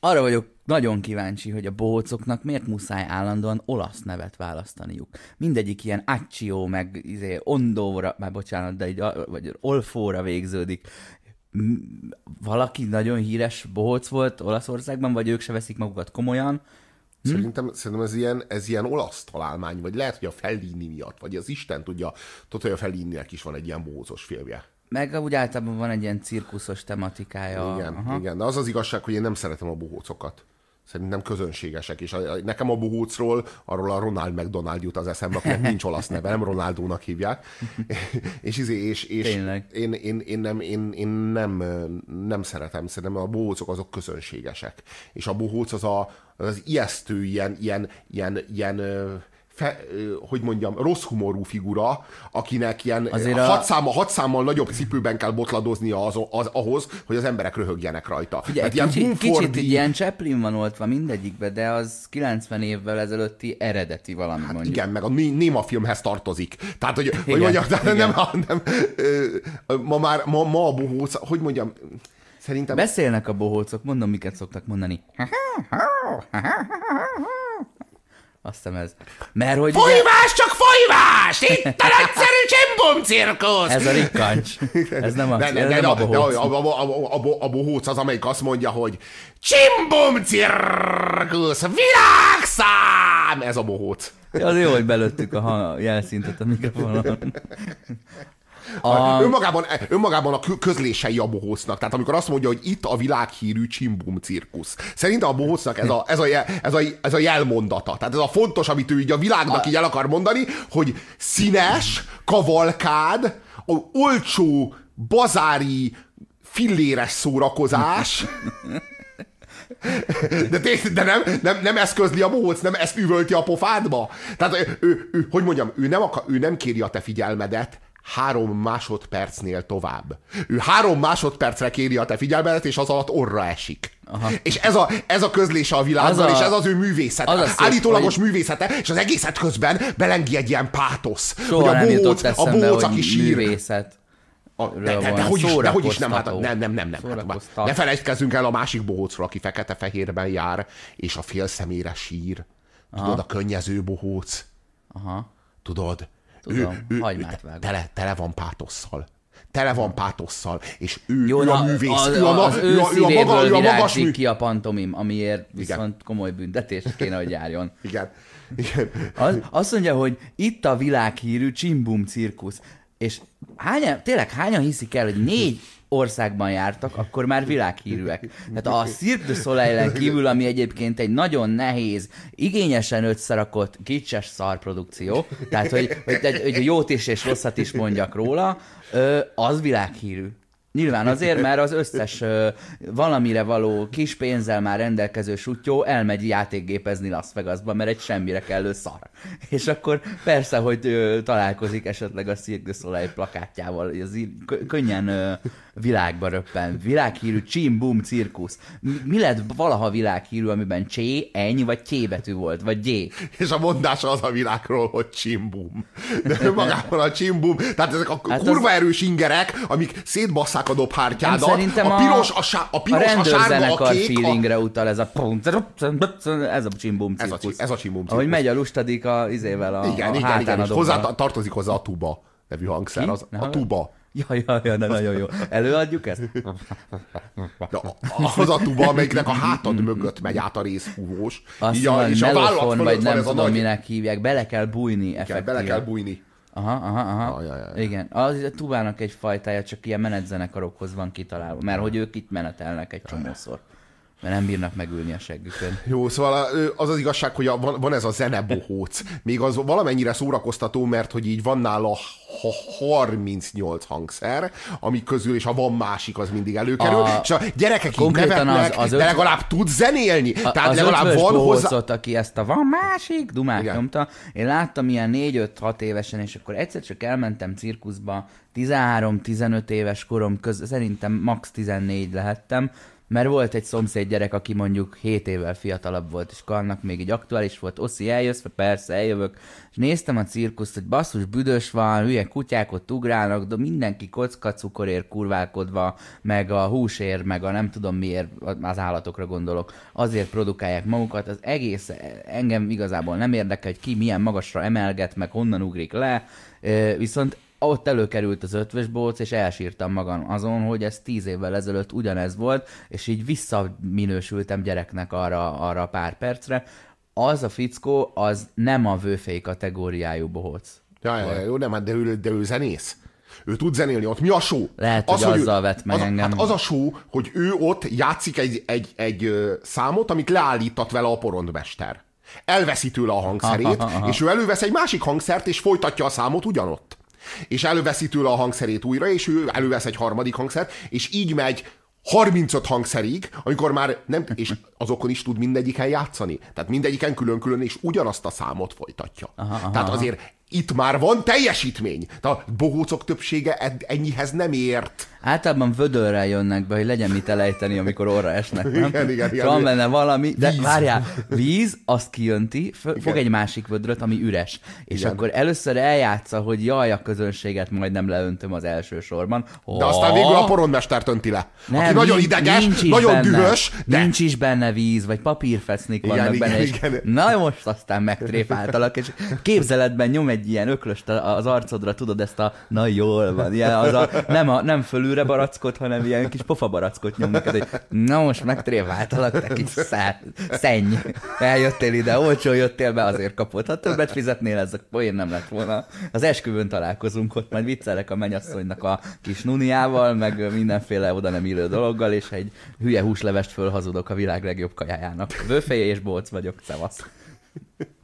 Arra vagyok nagyon kíváncsi, hogy a bohócoknak miért muszáj állandóan olasz nevet választaniuk. Mindegyik ilyen Accio, meg Ondóra, már bocsánat, de vagy Olfóra végződik. Valaki nagyon híres bohóc volt Olaszországban, vagy ők se veszik magukat komolyan? Szerintem ez ilyen olasz találmány, vagy lehet, hogy a Fellini miatt, vagy az Isten tudja, hogy a Fellininek is van egy ilyen bohócos filmje. Meg úgy általában van egy ilyen cirkuszos tematikája. Igen, de az az igazság, hogy én nem szeretem a bohócokat. Szerintem közönségesek, és nekem a bohócról, arról a Ronald McDonald jut az eszembe, akinek nincs olasz neve, nem Ronaldónak hívják. és én nem szeretem, szerintem a bohócok azok közönségesek. És a bohóc az ijesztő, hogy mondjam, rossz humorú figura, akinek ilyen 6 számmal nagyobb cipőben kell botladoznia ahhoz, hogy az emberek röhögjenek rajta. Figyelj, kicsit ilyen Chaplin van oltva mindegyikbe, de az 90 évvel ezelőtti eredeti valami, mondjuk. Igen, meg a Néma filmhez tartozik. Tehát, hogy mondjam, ma a bohóc, hogy mondjam, szerintem... Beszélnek a bohócok, mondom, miket szoktak mondani. Azt hiszem ez. Mert hogy folyvás, csak folyvás! Itt a nagyszerű Csimbum cirkusz! Ez a rikkancs. Ez nem a bohóc. A bohóc az, amelyik azt mondja, hogy Csimbum cirkusz, világszám! Ez a bohóc. Az jó, hogy belőttük a jelszintet a mikrofonon. Önmagában a közlései a bohócnak. Tehát amikor azt mondja, hogy itt a világhírű Csimbum cirkusz. Szerintem a bohócnak ez a jelmondata. Tehát ez a fontos, amit ő így a világnak így el akar mondani, hogy színes, kavalkád, olcsó, bazári, filléres szórakozás. De nem ezt közli a bohóc, nem ezt üvölti a pofádba. Tehát hogy mondjam, ő nem kéri a te figyelmedet 3 másodpercnél tovább. Ő 3 másodpercre kéri a te figyelmedet, és az alatt orra esik. Aha. És ez a közlése a világban, és ez az ő művészete. Állítólagos művészete, és az egészet közben belengi egy ilyen pátosz. Soha hogy nem jutott eszembe, bohóc, aki sír. Művészet. Dehogy is nem. Ne felejtkezzünk el a másik bohócról, aki fekete-fehérben jár, és a fél szemére sír. Tudod, a könnyező bohóc. Aha. Tudod? Tudom, hagymát vágom. Tele van pátosszal, és ő a művész. Ő a szívéből virágzik ki a pantomim, amiért viszont komoly büntetést kéne, hogy járjon. Igen. Azt mondja, hogy itt a világhírű Csimbum cirkusz. És hányan hiszik el, hogy 4 országban jártak, akkor már világhírűek. Tehát a Cirque du Soleil-en kívül, ami egyébként egy nagyon nehéz, igényesen összerakott, kicses szarprodukció, tehát hogy jót is és rosszat is mondjak róla, az világhírű. Nyilván azért, mert az összes valamire való kis pénzzel már rendelkező sutyó elmegy játékgépezni Las Vegasba, mert egy semmire kellő szar. És akkor persze, hogy találkozik esetleg a Cirque du Soleil plakátjával, az könnyen világba röppen. Világhírű Csimbum cirkusz. Mi lett valaha világhírű, amiben Csé, Eny vagy T betű volt, vagy G? És a mondása az a világról, hogy Csimbum. De magában a Csimbum, tehát ezek a kurva erős ingerek, amik szétbasszák a dobhártyádat. Szerintem a piros, a sárga, a kék. Feelingre utal ez a Csimbum cirkusz. Ez a Csimbum cirkusz. Ahogy megy a lustadik a izével a hátán a hozzá tartozik hozzá a tuba nevű hangszer. A tuba. Ja, de nagyon jó. Előadjuk ezt? Az a tuba, amelyiknek a hátad mögött megy át a részfúvós. Azt mondja, melofon, vagy nem tudom, minek hívják. Bele kell bújni effektíve. Bele kell bújni. Aha. Igen. A tubának egy fajtája csak ilyen menetzenekarokhoz van kitalálva, mert hogy ők itt menetelnek egy csomószor. Mert nem bírnak megülni a seggükön. Jó, szóval az az igazság, hogy van ez a zenebohóc. Még az valamennyire szórakoztató, mert hogy így van nála 38 hangszer, amik közül, és ha van másik, az mindig előkerül, és a gyerekek így nevetnek, de legalább tud zenélni. Tehát az legalább van hozzá... bohócot, aki ezt a van másik dumát nyomta. Én láttam ilyen 4-5-6 évesen, és akkor egyszer csak elmentem cirkuszba, 13-15 éves korom között, szerintem max 14 lehettem, mert volt egy szomszéd gyerek, aki mondjuk 7 évvel fiatalabb volt, és annak még így aktuális volt, Oszi, eljössz? Persze, eljövök. És néztem a cirkuszt, hogy basszus, büdös van, hülye kutyák ott ugrálnak, de mindenki kocka cukorért kurválkodva, meg a húsért, meg a nem tudom miért, az állatokra gondolok, azért produkálják magukat. Az egész engem igazából nem érdekel, hogy ki milyen magasra emelget, meg honnan ugrik le, viszont ott előkerült az Ötvös Bohóc, és elsírtam magam azon, hogy ez 10 évvel ezelőtt ugyanez volt, és így visszaminősültem gyereknek arra a pár percre. Az a fickó, az nem a vőfej kategóriájú bohóc. Jó, nem, de ő zenész. Ő tud zenélni, ott mi a show? Lehet, hogy azzal vett meg engem. Hát az a show, hogy ő ott játszik egy számot, amit leállítat vele a porondmester. Elveszi tőle a hangszerét, és ő elővesz egy másik hangszert, és folytatja a számot ugyanott. És előveszi tőle a hangszerét újra, és ő elővesz egy harmadik hangszert, és így megy 35 hangszerig, amikor már nem, és azokon is tud mindegyiken játszani. Tehát mindegyiken külön-külön, és ugyanazt a számot folytatja. Tehát azért itt már van teljesítmény. De a bohócok többsége ennyihez nem ért. Általában vödörrel jönnek be, hogy legyen mit elejteni, amikor orra esnek, nem? Igen. Van benne valami, de várjál, víz, azt kijönti, fog egy másik vödröt, ami üres. És akkor először eljátsza, hogy jaj, a közönséget majdnem leöntöm az első sorban. De aztán végül a porondmestert önti le. Nem, aki nagyon ideges, nagyon dühös. De... Nincs is benne víz, vagy papírfesznik vannak benne. Igen. Na most aztán megtréfáltalak, és képzeletben nyom egy ilyen öklöst az arcodra, tudod ezt a na jól van, ilyen, nem fölülre barackot, hanem ilyen kis pofa barackot nyom neked, hogy na most megtréfáltalak, te kis szenny. Eljöttél ide, olcsón jöttél be, azért kapod. Ha többet fizetnél, ez a poén nem lett volna. Az esküvőn találkozunk ott, majd viccelek a mennyasszonynak a kis nuniával, meg mindenféle oda nem illő dologgal, és egy hülye húslevest fölhazudok a világ legjobb kajájának. Vőfej és bohóc vagyok, szevasz.